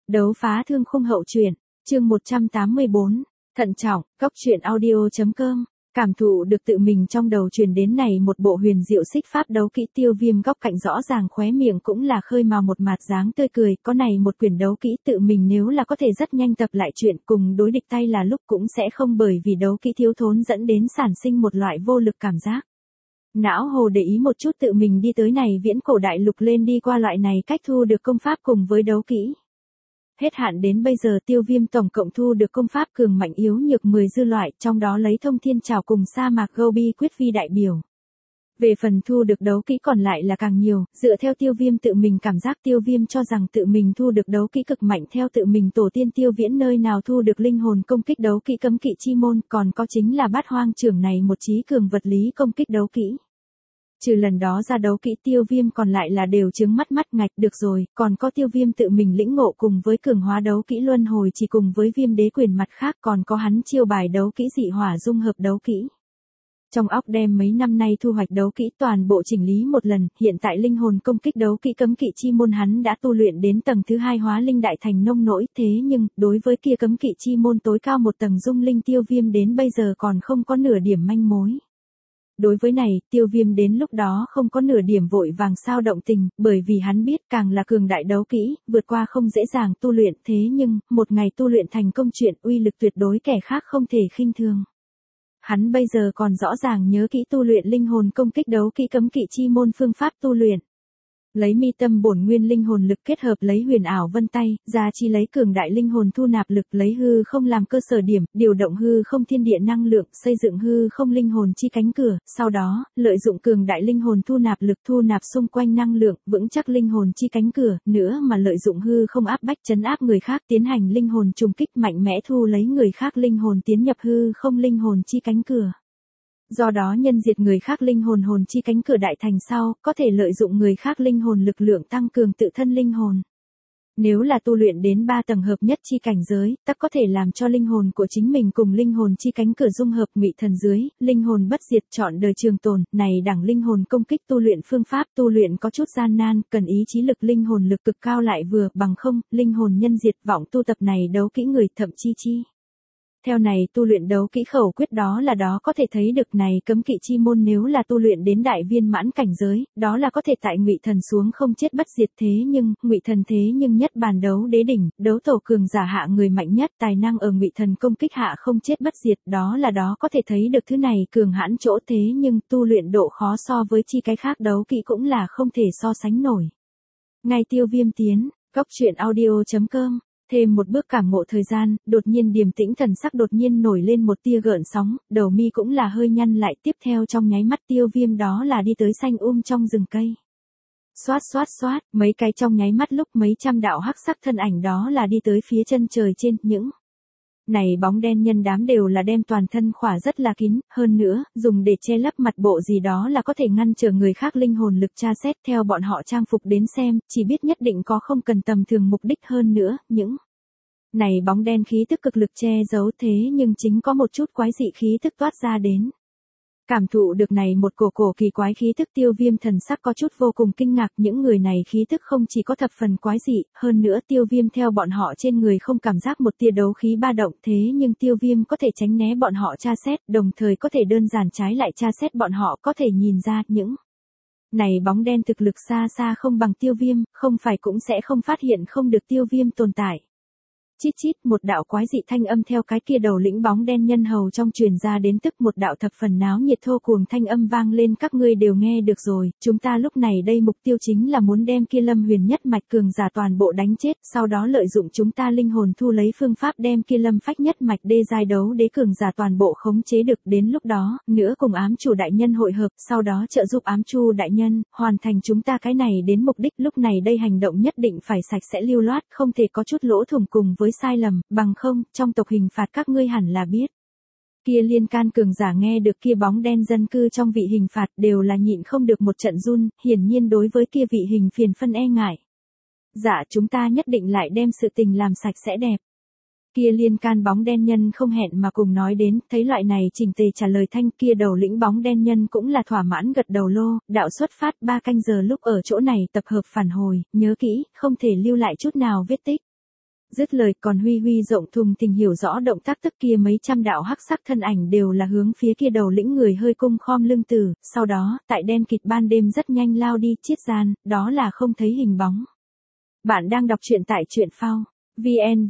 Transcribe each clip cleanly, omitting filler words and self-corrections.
Đấu phá thương khung hậu truyện, chương 184, thận trọng, góc truyện audio.com, cảm thụ được tự mình trong đầu truyền đến này một bộ huyền diệu xích pháp đấu kỹ. Tiêu Viêm góc cạnh rõ ràng khóe miệng cũng là khơi mào một mạt dáng tươi cười, có này một quyển đấu kỹ tự mình nếu là có thể rất nhanh tập lại chuyện cùng đối địch tay là lúc cũng sẽ không bởi vì đấu kỹ thiếu thốn dẫn đến sản sinh một loại vô lực cảm giác. Não hồ để ý một chút tự mình đi tới này viễn cổ đại lục lên đi qua loại này cách thu được công pháp cùng với đấu kỹ. Hết hạn đến bây giờ Tiêu Viêm tổng cộng thu được công pháp cường mạnh yếu nhược 10 dư loại, trong đó lấy thông thiên trảo cùng sa mạc Gobi quyết vi đại biểu. Về phần thu được đấu kỹ còn lại là càng nhiều, dựa theo Tiêu Viêm tự mình cảm giác Tiêu Viêm cho rằng tự mình thu được đấu kỹ cực mạnh theo tự mình tổ tiên Tiêu Viễn nơi nào thu được linh hồn công kích đấu kỹ cấm kỵ chi môn, còn có chính là bát hoang trưởng này một chí cường vật lý công kích đấu kỹ. Trừ lần đó ra đấu kỹ Tiêu Viêm còn lại là đều chứng mắt ngạch được rồi, còn có Tiêu Viêm tự mình lĩnh ngộ cùng với cường hóa đấu kỹ luân hồi chỉ cùng với Viêm đế quyền mặt khác còn có hắn chiêu bài đấu kỹ dị hỏa dung hợp đấu kỹ. Trong óc đem mấy năm nay thu hoạch đấu kỹ toàn bộ chỉnh lý một lần, hiện tại linh hồn công kích đấu kỹ cấm kỵ chi môn hắn đã tu luyện đến tầng thứ 2 hóa linh đại thành nông nỗi, thế nhưng, đối với kia cấm kỵ chi môn tối cao một tầng dung linh Tiêu Viêm đến bây giờ còn không có nửa điểm manh mối. Đối với này, Tiêu Viêm đến lúc đó không có nửa điểm vội vàng sao động tình, bởi vì hắn biết càng là cường đại đấu kỹ, vượt qua không dễ dàng tu luyện, thế nhưng, một ngày tu luyện thành công chuyện uy lực tuyệt đối kẻ khác không thể khinh thường. Hắn bây giờ còn rõ ràng nhớ kỹ tu luyện linh hồn công kích đấu kỹ cấm kỵ chi môn phương pháp tu luyện. Lấy mi tâm bổn nguyên linh hồn lực kết hợp lấy huyền ảo vân tay, gia chi lấy cường đại linh hồn thu nạp lực lấy hư không làm cơ sở điểm, điều động hư không thiên địa năng lượng, xây dựng hư không linh hồn chi cánh cửa, sau đó, lợi dụng cường đại linh hồn thu nạp lực thu nạp xung quanh năng lượng, vững chắc linh hồn chi cánh cửa, nữa mà lợi dụng hư không áp bách trấn áp người khác tiến hành linh hồn trùng kích mạnh mẽ thu lấy người khác linh hồn tiến nhập hư không linh hồn chi cánh cửa. Do đó nhân diệt người khác linh hồn hồn chi cánh cửa đại thành sau, có thể lợi dụng người khác linh hồn lực lượng tăng cường tự thân linh hồn. Nếu là tu luyện đến 3 tầng hợp nhất chi cảnh giới, tắc có thể làm cho linh hồn của chính mình cùng linh hồn chi cánh cửa dung hợp ngụy thần dưới, linh hồn bất diệt trọn đời trường tồn, này đẳng linh hồn công kích tu luyện phương pháp tu luyện có chút gian nan, cần ý chí lực linh hồn lực cực cao lại vừa, bằng không, linh hồn nhân diệt vọng tu tập này đấu kỹ người thậm chi. Theo này tu luyện đấu kỹ khẩu quyết đó có thể thấy được này cấm kỵ chi môn nếu là tu luyện đến đại viên mãn cảnh giới, đó là có thể tại ngụy thần xuống không chết bất diệt thế nhưng, ngụy thần thế nhưng nhất bàn đấu đế đỉnh, đấu tổ cường giả hạ người mạnh nhất tài năng ở ngụy thần công kích hạ không chết bất diệt đó có thể thấy được thứ này cường hãn chỗ thế nhưng tu luyện độ khó so với chi cái khác đấu kỹ cũng là không thể so sánh nổi. Ngay Tiêu Viêm tiến, góc truyện audio.com. Thêm một bước cảm ngộ thời gian, đột nhiên điềm tĩnh thần sắc đột nhiên nổi lên một tia gợn sóng, đầu mi cũng là hơi nhăn lại tiếp theo trong nháy mắt Tiêu Viêm đó là đi tới xanh trong rừng cây. Xoát, mấy cái trong nháy mắt lúc mấy trăm đạo hắc sắc thân ảnh đó là đi tới phía chân trời trên, những này bóng đen nhân đám đều là đem toàn thân khỏa rất là kín, hơn nữa, dùng để che lấp mặt bộ gì đó là có thể ngăn trở người khác linh hồn lực tra xét theo bọn họ trang phục đến xem, chỉ biết nhất định có không cần tầm thường mục đích hơn nữa, những này bóng đen khí tức cực lực che giấu thế nhưng chính có một chút quái dị khí tức toát ra đến. Cảm thụ được này một cổ kỳ quái khí tức Tiêu Viêm thần sắc có chút vô cùng kinh ngạc những người này khí tức không chỉ có thập phần quái dị, hơn nữa Tiêu Viêm theo bọn họ trên người không cảm giác một tia đấu khí ba động thế nhưng Tiêu Viêm có thể tránh né bọn họ tra xét, đồng thời có thể đơn giản trái lại tra xét bọn họ có thể nhìn ra những này bóng đen thực lực xa không bằng Tiêu Viêm, không phải cũng sẽ không phát hiện không được Tiêu Viêm tồn tại. Chít, một đạo quái dị thanh âm theo cái kia đầu lĩnh bóng đen nhân hầu trong truyền ra đến tức một đạo thập phần náo nhiệt thô cuồng thanh âm vang lên các ngươi đều nghe được rồi, chúng ta lúc này đây mục tiêu chính là muốn đem kia Lâm Huyền nhất mạch cường giả toàn bộ đánh chết, sau đó lợi dụng chúng ta linh hồn thu lấy phương pháp đem kia Lâm phách nhất mạch đê giai đấu đế cường giả toàn bộ khống chế được đến lúc đó, nữa cùng ám chủ đại nhân hội hợp, sau đó trợ giúp ám chu đại nhân, hoàn thành chúng ta cái này đến mục đích lúc này đây hành động nhất định phải sạch sẽ lưu loát, không thể có chút lỗ thủng cùng với sai lầm, bằng không, trong tộc hình phạt các ngươi hẳn là biết. Kia liên can cường giả nghe được kia bóng đen dân cư trong vị hình phạt đều là nhịn không được một trận run, hiển nhiên đối với kia vị hình phiền phân e ngại. Dạ chúng ta nhất định lại đem sự tình làm sạch sẽ đẹp. Kia liên can bóng đen nhân không hẹn mà cùng nói đến, thấy loại này chỉnh tề trả lời thanh kia đầu lĩnh bóng đen nhân cũng là thỏa mãn gật đầu lô, đạo xuất phát 3 canh giờ lúc ở chỗ này tập hợp phản hồi, nhớ kỹ, không thể lưu lại chút nào vết tích. Dứt lời còn huy huy rộng thùng thình hiểu rõ động tác tức kia mấy trăm đạo hắc sắc thân ảnh đều là hướng phía kia đầu lĩnh người hơi cung khom lưng tử, sau đó, tại đen kịt ban đêm rất nhanh lao đi chiết gian, đó là không thấy hình bóng. Bạn đang đọc truyện tại truyện phao. VN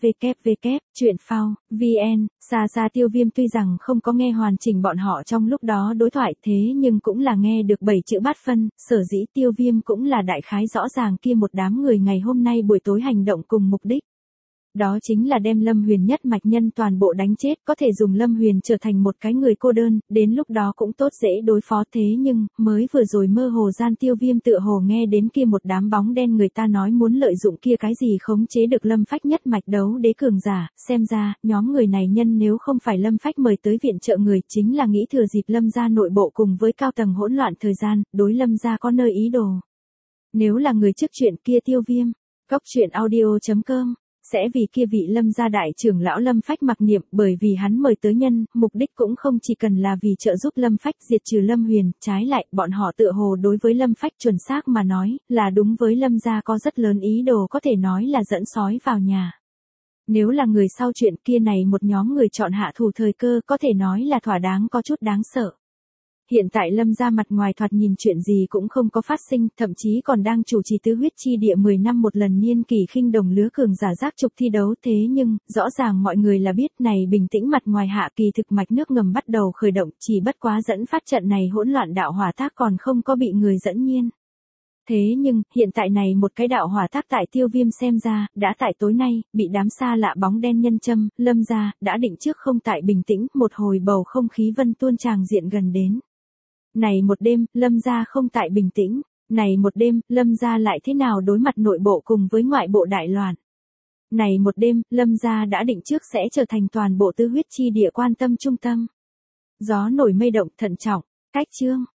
truyện phao, VN, xa Tiêu Viêm tuy rằng không có nghe hoàn chỉnh bọn họ trong lúc đó đối thoại thế nhưng cũng là nghe được 7 chữ bát phân, sở dĩ Tiêu Viêm cũng là đại khái rõ ràng kia một đám người ngày hôm nay buổi tối hành động cùng mục đích. Đó chính là đem Lâm Huyền nhất mạch nhân toàn bộ đánh chết, có thể dùng Lâm Huyền trở thành một cái người cô đơn, đến lúc đó cũng tốt dễ đối phó thế nhưng, mới vừa rồi mơ hồ gian Tiêu Viêm tựa hồ nghe đến kia một đám bóng đen người ta nói muốn lợi dụng kia cái gì khống chế được Lâm Phách nhất mạch đấu đế cường giả, xem ra, nhóm người này nhân nếu không phải Lâm Phách mời tới viện trợ người chính là nghĩ thừa dịp Lâm gia nội bộ cùng với cao tầng hỗn loạn thời gian, đối Lâm gia có nơi ý đồ. Nếu là người trước chuyện kia Tiêu Viêm, Góc Truyện Audio.com sẽ vì kia vị Lâm gia đại trưởng lão Lâm Phách mặc niệm, bởi vì hắn mời tới nhân, mục đích cũng không chỉ cần là vì trợ giúp Lâm Phách diệt trừ Lâm Huyền, trái lại, bọn họ tựa hồ đối với Lâm Phách chuẩn xác mà nói, là đúng với Lâm gia có rất lớn ý đồ có thể nói là dẫn sói vào nhà. Nếu là người sau chuyện kia này một nhóm người chọn hạ thủ thời cơ có thể nói là thỏa đáng có chút đáng sợ. Hiện tại Lâm gia mặt ngoài thoạt nhìn chuyện gì cũng không có phát sinh, thậm chí còn đang chủ trì tứ huyết chi địa 10 năm một lần niên kỳ khinh đồng lứa cường giả giác trục thi đấu thế nhưng, rõ ràng mọi người là biết này bình tĩnh mặt ngoài hạ kỳ thực mạch nước ngầm bắt đầu khởi động chỉ bất quá dẫn phát trận này hỗn loạn đạo hỏa thác còn không có bị người dẫn nhiên. Thế nhưng, hiện tại này một cái đạo hỏa thác tại Tiêu Viêm xem ra, đã tại tối nay, bị đám xa lạ bóng đen nhân châm, Lâm gia, đã định trước không tại bình tĩnh, một hồi bầu không khí vân tuôn tràng diện gần đến. Này một đêm, Lâm gia không tại bình tĩnh, này một đêm, Lâm gia lại thế nào đối mặt nội bộ cùng với ngoại bộ đại loạn. Này một đêm, Lâm gia đã định trước sẽ trở thành toàn bộ tứ huyết chi địa quan tâm trung tâm. Gió nổi mây động thận trọng, cách chương.